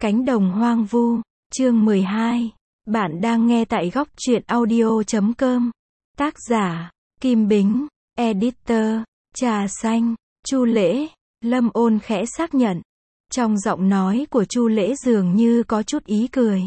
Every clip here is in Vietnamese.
Cánh đồng hoang vu, chương 12. Bạn đang nghe tại góc truyện audio.com. Tác giả, Kim Bính, editor, Trà Xanh, Chu Lễ. Lâm Ôn khẽ xác nhận. Trong giọng nói của Chu Lễ dường như có chút ý cười.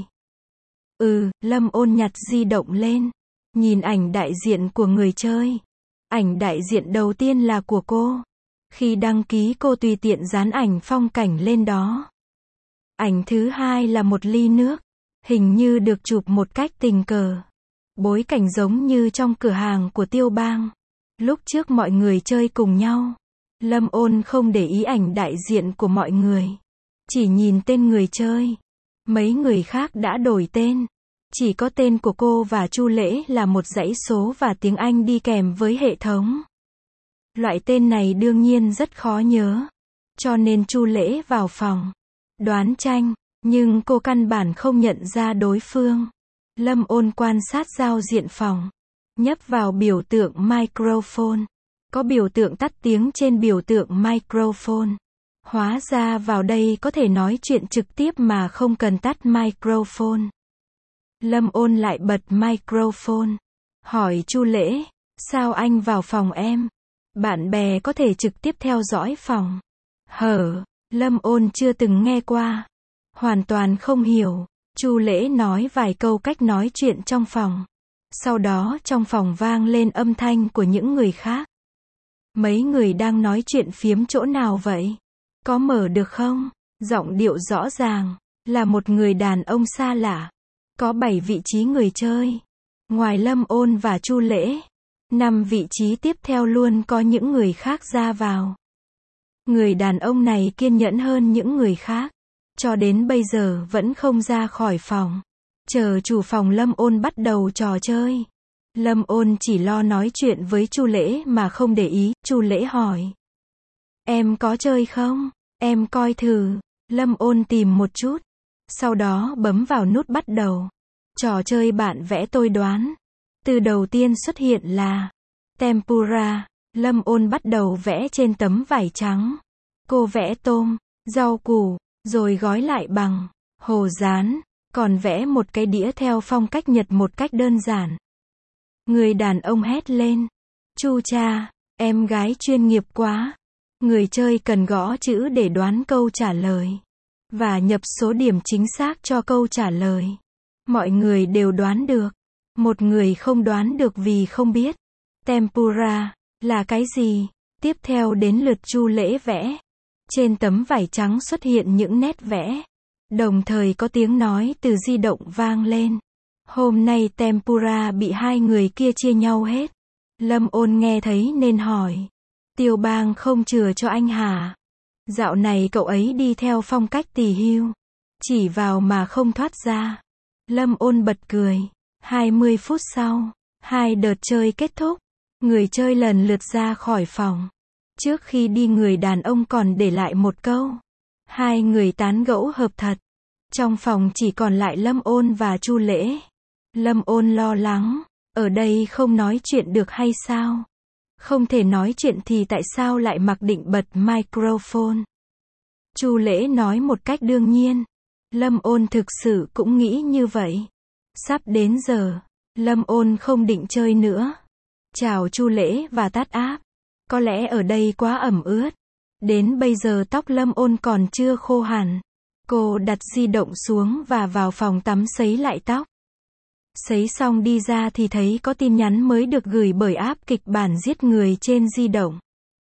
Lâm Ôn nhặt di động lên. Nhìn ảnh đại diện của người chơi. Ảnh đại diện đầu tiên là của cô. Khi đăng ký cô tùy tiện dán ảnh phong cảnh lên đó. Ảnh thứ hai là một ly nước. Hình như được chụp một cách tình cờ. Bối cảnh giống như trong cửa hàng của Tiêu Bang. Lúc trước mọi người chơi cùng nhau. Lâm Ôn không để ý ảnh đại diện của mọi người. Chỉ nhìn tên người chơi. Mấy người khác đã đổi tên. Chỉ có tên của cô và Chu Lễ là một dãy số và tiếng Anh đi kèm với hệ thống. Loại tên này đương nhiên rất khó nhớ. Cho nên Chu Lễ vào phòng. Đoán tranh, nhưng cô căn bản không nhận ra đối phương. Lâm Ôn quan sát giao diện phòng. Nhấp vào biểu tượng microphone. Có biểu tượng tắt tiếng trên biểu tượng microphone. Hóa ra vào đây có thể nói chuyện trực tiếp mà không cần tắt microphone. Lâm Ôn lại bật microphone. Hỏi Chu Lễ, sao anh vào phòng em? Bạn bè có thể trực tiếp theo dõi phòng. Lâm Ôn chưa từng nghe qua. Hoàn toàn không hiểu. Chu Lễ nói vài câu cách nói chuyện trong phòng. Sau đó trong phòng vang lên âm thanh của những người khác. Mấy người đang nói chuyện phiếm chỗ nào vậy? Có mở được không? Giọng điệu rõ ràng. Là một người đàn ông xa lạ. Có 7 vị trí người chơi. Ngoài Lâm Ôn và Chu Lễ, 5 vị trí tiếp theo luôn có những người khác ra vào. Người đàn ông này kiên nhẫn hơn những người khác. Cho đến bây giờ vẫn không ra khỏi phòng. Chờ chủ phòng Lâm Ôn bắt đầu trò chơi. Lâm Ôn chỉ lo nói chuyện với Chu Lễ mà không để ý. Chu Lễ hỏi. Em có chơi không? Em coi thử. Lâm Ôn tìm một chút. Sau đó bấm vào nút bắt đầu. Trò chơi bạn vẽ tôi đoán. Từ đầu tiên xuất hiện là tempura. Lâm Ôn bắt đầu vẽ trên tấm vải trắng. Cô vẽ tôm, rau củ, rồi gói lại bằng hồ dán, còn vẽ một cái đĩa theo phong cách Nhật một cách đơn giản. Người đàn ông hét lên. Chu cha, em gái chuyên nghiệp quá. Người chơi cần gõ chữ để đoán câu trả lời. Và nhập số điểm chính xác cho câu trả lời. Mọi người đều đoán được. Một người không đoán được vì không biết. Tempura là cái gì? Tiếp theo đến lượt Chu Lễ vẽ. Trên tấm vải trắng xuất hiện những nét vẽ. Đồng thời có tiếng nói từ di động vang lên. Hôm nay tempura bị hai người kia chia nhau hết. Lâm Ôn nghe thấy nên hỏi. Tiêu Bang không chừa cho anh hả? Dạo này cậu ấy đi theo phong cách tỳ hưu. Chỉ vào mà không thoát ra. Lâm Ôn bật cười. 20 phút sau, 2 đợt chơi kết thúc. Người chơi lần lượt ra khỏi phòng. Trước khi đi người đàn ông còn để lại một câu. Hai người tán gẫu hợp thật. Trong phòng chỉ còn lại Lâm Ôn và Chu Lễ. Lâm Ôn lo lắng. Ở đây không nói chuyện được hay sao? Không thể nói chuyện thì tại sao lại mặc định bật microphone? Chu Lễ nói một cách đương nhiên. Lâm Ôn thực sự cũng nghĩ như vậy. Sắp đến giờ. Lâm Ôn không định chơi nữa. Chào Chu Lễ và tắt app. Có lẽ ở đây quá ẩm ướt. Đến bây giờ tóc Lâm Ôn còn chưa khô hẳn. Cô đặt di động xuống và vào phòng tắm sấy lại tóc. Sấy xong đi ra thì thấy có tin nhắn mới được gửi bởi app kịch bản giết người trên di động.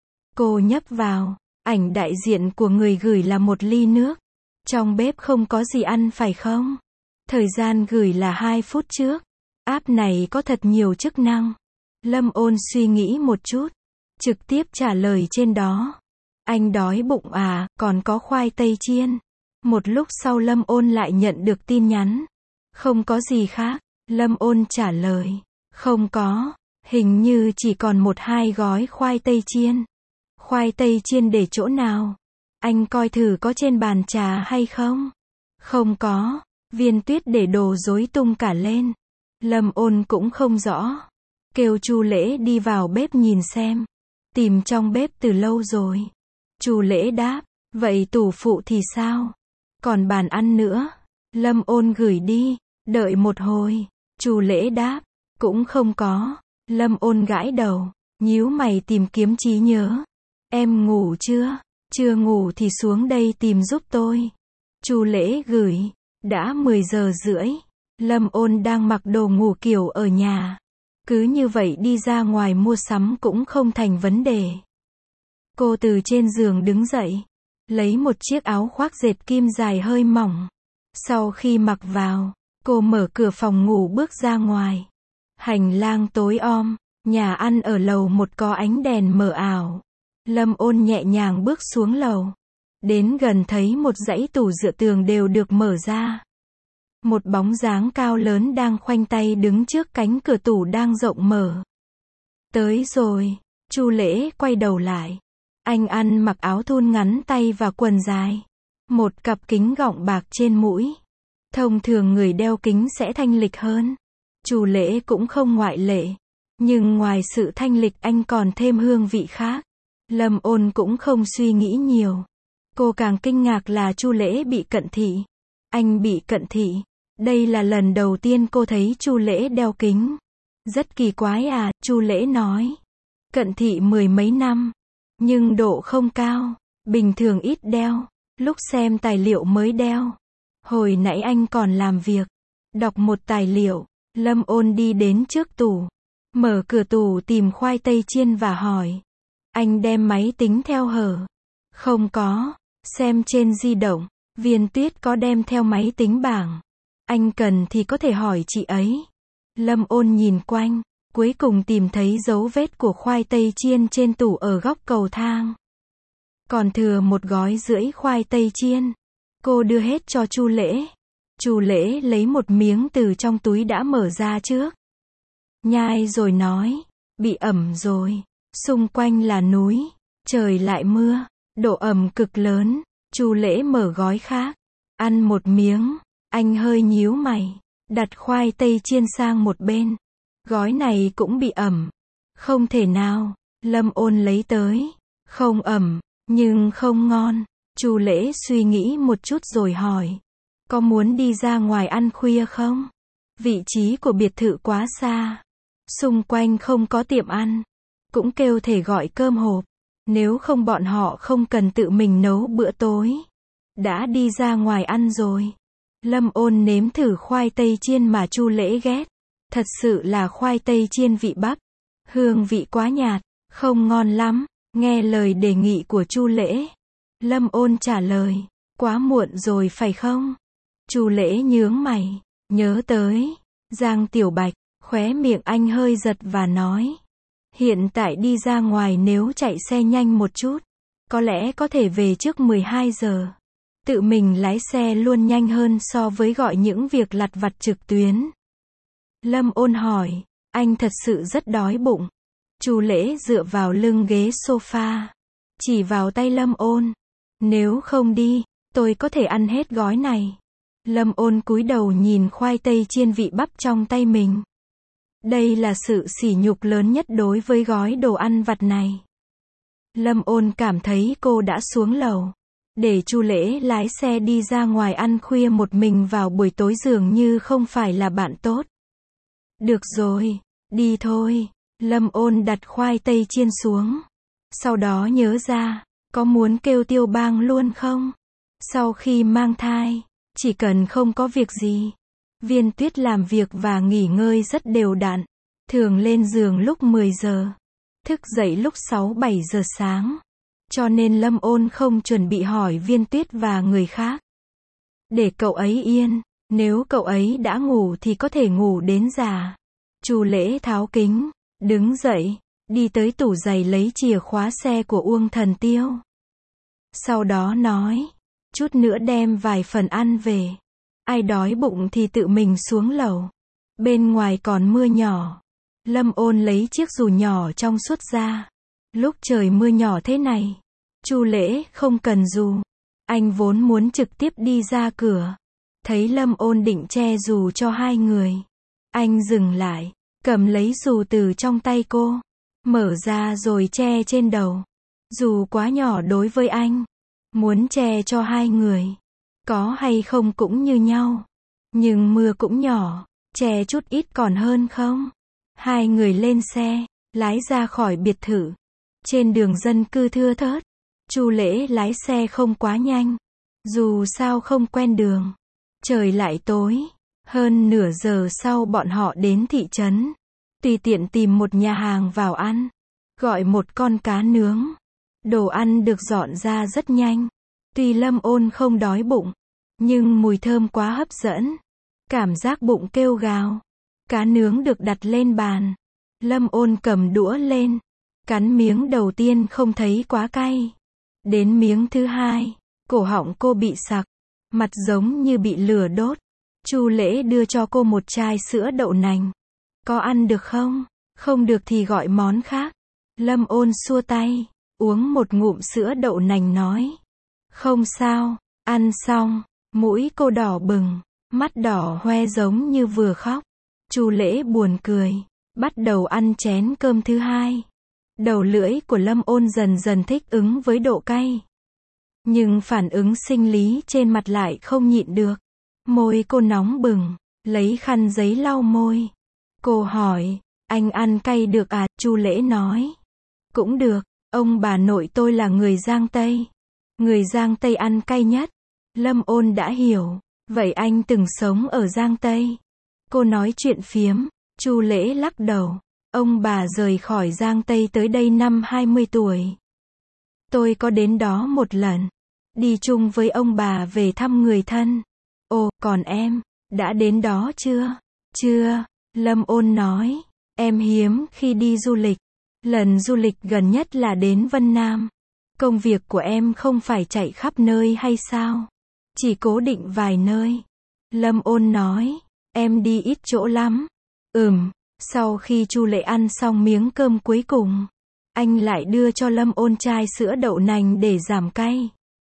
Cô nhấp vào. Ảnh đại diện của người gửi là một ly nước. Trong bếp không có gì ăn phải không? Thời gian gửi là 2 phút trước. App này có thật nhiều chức năng. Lâm Ôn suy nghĩ một chút. Trực tiếp trả lời trên đó. Anh đói bụng à, còn có khoai tây chiên. Một lúc sau Lâm Ôn lại nhận được tin nhắn. Không có gì khác. Lâm Ôn trả lời. Không có. Hình như chỉ còn 1-2 gói khoai tây chiên. Khoai tây chiên để chỗ nào? Anh coi thử có trên bàn trà hay không? Không có. Viên tuyết để đồ rối tung cả lên. Lâm Ôn cũng không rõ. Kêu Chu Lễ đi vào bếp nhìn xem. Tìm trong bếp từ lâu rồi. Chu Lễ đáp. Vậy tủ phụ thì sao? Còn bàn ăn nữa, Lâm Ôn gửi đi, đợi một hồi, Chu Lễ đáp, cũng không có. Lâm Ôn gãi đầu, nhíu mày tìm kiếm trí nhớ. Em ngủ chưa? Chưa ngủ thì xuống đây tìm giúp tôi. Chu Lễ gửi, đã 10 giờ rưỡi. Lâm Ôn đang mặc đồ ngủ kiểu ở nhà. Cứ như vậy đi ra ngoài mua sắm cũng không thành vấn đề. Cô từ trên giường đứng dậy, lấy một chiếc áo khoác dệt kim dài hơi mỏng. Sau khi mặc vào, cô mở cửa phòng ngủ bước ra ngoài. Hành lang tối om, nhà ăn ở lầu một có ánh đèn mờ ảo. Lâm Ôn nhẹ nhàng bước xuống lầu. Đến gần thấy một dãy tủ dựa tường đều được mở ra. Một bóng dáng cao lớn đang khoanh tay đứng trước cánh cửa tủ đang rộng mở. Tới rồi, Chu Lễ quay đầu lại. Anh ăn mặc áo thun ngắn tay và quần dài. Một cặp kính gọng bạc trên mũi. Thông thường người đeo kính sẽ thanh lịch hơn. Chu Lễ cũng không ngoại lệ. Nhưng ngoài sự thanh lịch anh còn thêm hương vị khác. Lâm Ôn cũng không suy nghĩ nhiều. Cô càng kinh ngạc là Chu Lễ bị cận thị. Anh bị cận thị. Đây là lần đầu tiên cô thấy Chu Lễ đeo kính. Rất kỳ quái à, Chu Lễ nói. Cận thị 10 mấy năm. Nhưng độ không cao. Bình thường ít đeo. Lúc xem tài liệu mới đeo. Hồi nãy anh còn làm việc. Đọc một tài liệu. Lâm Ôn đi đến trước tủ. Mở cửa tủ tìm khoai tây chiên và hỏi. Anh đem máy tính theo hở? Không có. Xem trên di động. Viên Tuyết có đem theo máy tính bảng. Anh cần thì có thể hỏi chị ấy. Lâm Ôn nhìn quanh. Cuối cùng tìm thấy dấu vết của khoai tây chiên trên tủ ở góc cầu thang. Còn thừa một gói rưỡi khoai tây chiên. Cô đưa hết cho Chu Lễ. Chu Lễ lấy một miếng từ trong túi đã mở ra trước. Nhai rồi nói. Bị ẩm rồi. Xung quanh là núi. Trời lại mưa. Độ ẩm cực lớn. Chu Lễ mở gói khác. Ăn một miếng. Anh hơi nhíu mày. Đặt khoai tây chiên sang một bên. Gói này cũng bị ẩm. Không thể nào. Lâm Ôn lấy tới. Không ẩm. Nhưng không ngon. Chu Lễ suy nghĩ một chút rồi hỏi. Có muốn đi ra ngoài ăn khuya không? Vị trí của biệt thự quá xa. Xung quanh không có tiệm ăn. Cũng kêu thể gọi cơm hộp. Nếu không bọn họ không cần tự mình nấu bữa tối. Đã đi ra ngoài ăn rồi. Lâm Ôn nếm thử khoai tây chiên mà Chu Lễ ghét. Thật sự là khoai tây chiên vị Bắc. Hương vị quá nhạt. Không ngon lắm. Nghe lời đề nghị của Chu Lễ. Lâm Ôn trả lời. Quá muộn rồi phải không? Chu Lễ nhướng mày. Nhớ tới. Giang Tiểu Bạch. Khóe miệng anh hơi giật và nói. Hiện tại đi ra ngoài nếu chạy xe nhanh một chút. Có lẽ có thể về trước 12 giờ. Tự mình lái xe luôn nhanh hơn so với gọi những việc lặt vặt trực tuyến. Lâm Ôn hỏi. Anh thật sự rất đói bụng. Chu Lễ dựa vào lưng ghế sofa. Chỉ vào tay Lâm Ôn. Nếu không đi, tôi có thể ăn hết gói này. Lâm Ôn cúi đầu nhìn khoai tây chiên vị Bắc trong tay mình. Đây là sự sỉ nhục lớn nhất đối với gói đồ ăn vặt này. Lâm Ôn cảm thấy cô đã xuống lầu. Để Chu Lễ lái xe đi ra ngoài ăn khuya một mình vào buổi tối dường như không phải là bạn tốt. Được rồi, đi thôi. Lâm Ôn đặt khoai tây chiên xuống. Sau đó nhớ ra, có muốn kêu Tiêu Bang luôn không? Sau khi mang thai, chỉ cần không có việc gì. Viên Tuyết làm việc và nghỉ ngơi rất đều đặn. Thường lên giường lúc 10 giờ. Thức dậy lúc 6-7 giờ sáng. Cho nên Lâm Ôn không chuẩn bị hỏi Viên Tuyết và người khác. Để cậu ấy yên. Nếu cậu ấy đã ngủ thì có thể ngủ đến già. Chu Lễ tháo kính. Đứng dậy. Đi tới tủ giày lấy chìa khóa xe của Uông Thần Tiêu. Sau đó nói. Chút nữa đem vài phần ăn về. Ai đói bụng thì tự mình xuống lầu. Bên ngoài còn mưa nhỏ. Lâm Ôn lấy chiếc dù nhỏ trong suốt ra. Lúc trời mưa nhỏ thế này, Chu Lễ không cần dù. Anh vốn muốn trực tiếp đi ra cửa. Thấy Lâm Ôn định che dù cho hai người. Anh dừng lại, cầm lấy dù từ trong tay cô. Mở ra rồi che trên đầu. Dù quá nhỏ đối với anh. Muốn che cho hai người. Có hay không cũng như nhau. Nhưng mưa cũng nhỏ, che chút ít còn hơn không? Hai người lên xe, lái ra khỏi biệt thự. Trên đường dân cư thưa thớt, Chu Lễ lái xe không quá nhanh. Dù sao không quen đường. Trời lại tối. Hơn nửa giờ sau bọn họ đến thị trấn. Tùy tiện tìm một nhà hàng vào ăn. Gọi một con cá nướng. Đồ ăn được dọn ra rất nhanh. Tuy Lâm Ôn không đói bụng, nhưng mùi thơm quá hấp dẫn. Cảm giác bụng kêu gào. Cá nướng được đặt lên bàn. Lâm Ôn cầm đũa lên. Cắn miếng đầu tiên không thấy quá cay. Đến miếng thứ hai, cổ họng cô bị sặc. Mặt giống như bị lửa đốt. Chu Lễ đưa cho cô một chai sữa đậu nành. Có ăn được không? Không được thì gọi món khác. Lâm Ôn xua tay, uống một ngụm sữa đậu nành nói. Không sao, ăn xong, mũi cô đỏ bừng, mắt đỏ hoe giống như vừa khóc. Chu Lễ buồn cười, bắt đầu ăn chén cơm thứ hai. Đầu lưỡi của Lâm Ôn dần dần thích ứng với độ cay. Nhưng phản ứng sinh lý trên mặt lại không nhịn được. Môi cô nóng bừng, lấy khăn giấy lau môi. Cô hỏi, anh ăn cay được à? Chu Lễ nói. Cũng được, ông bà nội tôi là người Giang Tây. Người Giang Tây ăn cay nhất. Lâm Ôn đã hiểu, vậy anh từng sống ở Giang Tây. Cô nói chuyện phiếm, Chu Lễ lắc đầu. Ông bà rời khỏi Giang Tây tới đây năm 20 tuổi. Tôi có đến đó một lần. Đi chung với ông bà về thăm người thân. Ồ, còn em, đã đến đó chưa? Chưa, Lâm Ôn nói. Em hiếm khi đi du lịch. Lần du lịch gần nhất là đến Vân Nam. Công việc của em không phải chạy khắp nơi hay sao? Chỉ cố định vài nơi. Lâm Ôn nói. Em đi ít chỗ lắm. Sau khi Chu Lễ ăn xong miếng cơm cuối cùng, anh lại đưa cho Lâm Ôn chai sữa đậu nành để giảm cay.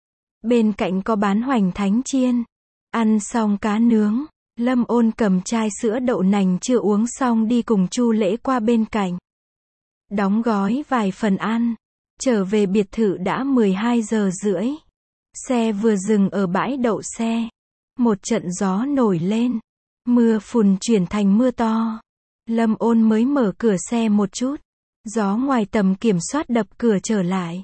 Bên cạnh có bán hoành thánh chiên. Ăn xong cá nướng, Lâm Ôn cầm chai sữa đậu nành chưa uống xong đi cùng Chu Lễ qua bên cạnh. Đóng gói vài phần ăn. Trở về biệt thự đã 12 giờ rưỡi. Xe vừa dừng ở bãi đậu xe. Một trận gió nổi lên. Mưa phùn chuyển thành mưa to. Lâm Ôn mới mở cửa xe một chút. Gió ngoài tầm kiểm soát đập cửa trở lại.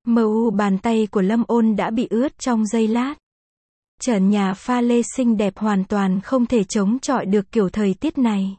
Bàn tay của Lâm Ôn đã bị ướt trong giây lát. Trần nhà pha lê xinh đẹp hoàn toàn không thể chống chọi được kiểu thời tiết này.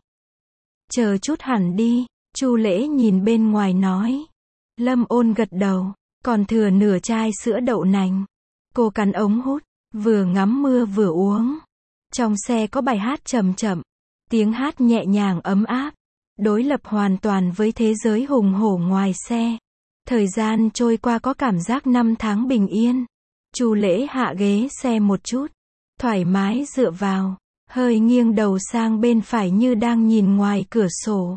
Chờ chút hẳn đi, Chu Lễ nhìn bên ngoài nói. Lâm Ôn gật đầu, còn thừa nửa chai sữa đậu nành. Cô cắn ống hút, vừa ngắm mưa vừa uống. Trong xe có bài hát chậm chậm, tiếng hát nhẹ nhàng ấm áp, đối lập hoàn toàn với thế giới hùng hổ ngoài xe. Thời gian trôi qua có cảm giác năm tháng bình yên. Chu Lễ hạ ghế xe một chút, thoải mái dựa vào, hơi nghiêng đầu sang bên phải như đang nhìn ngoài cửa sổ.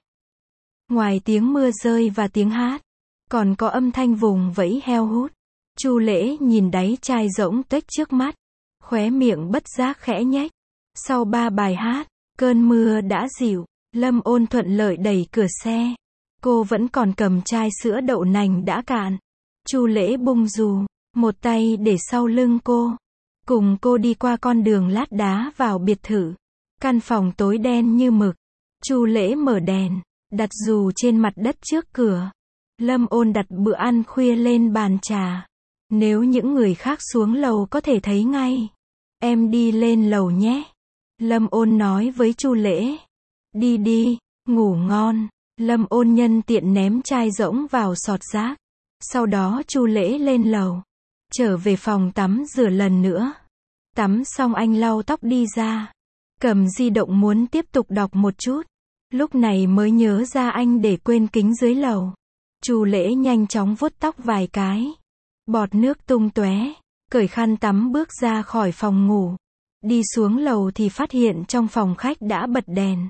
Ngoài tiếng mưa rơi và tiếng hát, còn có âm thanh vùng vẫy heo hút. Chu Lễ nhìn đáy chai rỗng tuếch trước mắt, khóe miệng bất giác khẽ nhếch. Sau 3 bài hát, cơn mưa đã dịu, Lâm Ôn thuận lợi đẩy cửa xe. Cô vẫn còn cầm chai sữa đậu nành đã cạn. Chu Lễ bung dù, một tay để sau lưng cô, cùng cô đi qua con đường lát đá vào biệt thự. Căn phòng tối đen như mực. Chu Lễ mở đèn, đặt dù trên mặt đất trước cửa. Lâm Ôn đặt bữa ăn khuya lên bàn trà. Nếu những người khác xuống lầu có thể thấy ngay. Em đi lên lầu nhé. Lâm Ôn nói với Chu Lễ. Đi đi, ngủ ngon. Lâm Ôn nhân tiện ném chai rỗng vào sọt rác. Sau đó Chu Lễ lên lầu, trở về phòng tắm rửa lần nữa. Tắm xong anh lau tóc đi ra, cầm di động muốn tiếp tục đọc một chút. Lúc này mới nhớ ra anh để quên kính dưới lầu. Chu Lễ nhanh chóng vuốt tóc vài cái, bọt nước tung tóe, cởi khăn tắm bước ra khỏi phòng ngủ. Đi xuống lầu thì phát hiện trong phòng khách đã bật đèn.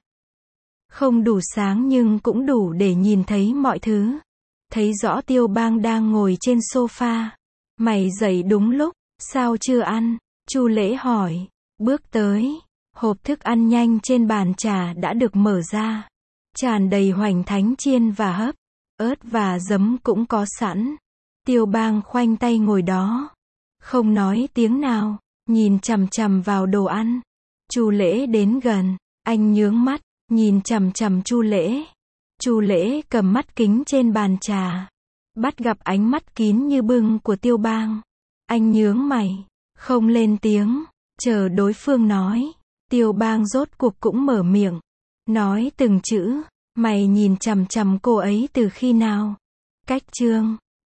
Không đủ sáng nhưng cũng đủ để nhìn thấy mọi thứ. Thấy rõ Tiêu Bang đang ngồi trên sofa. Mày dậy đúng lúc, sao chưa ăn? Chu Lễ hỏi. Bước tới, hộp thức ăn nhanh trên bàn trà đã được mở ra. Tràn đầy hoành thánh chiên và hấp, ớt và giấm cũng có sẵn. Tiêu Bang khoanh tay ngồi đó, không nói tiếng nào. nhìn chằm chằm vào đồ ăn. Chu Lễ đến gần, anh nhướng mắt, nhìn chằm chằm Chu Lễ. Chu Lễ cầm mắt kính trên bàn trà, bắt gặp ánh mắt kín như bưng của Tiêu Bang. Anh nhướng mày, không lên tiếng, chờ đối phương nói. Tiêu Bang rốt cuộc cũng mở miệng, nói từng chữ, mày nhìn chằm chằm cô ấy từ khi nào? Cách Trương,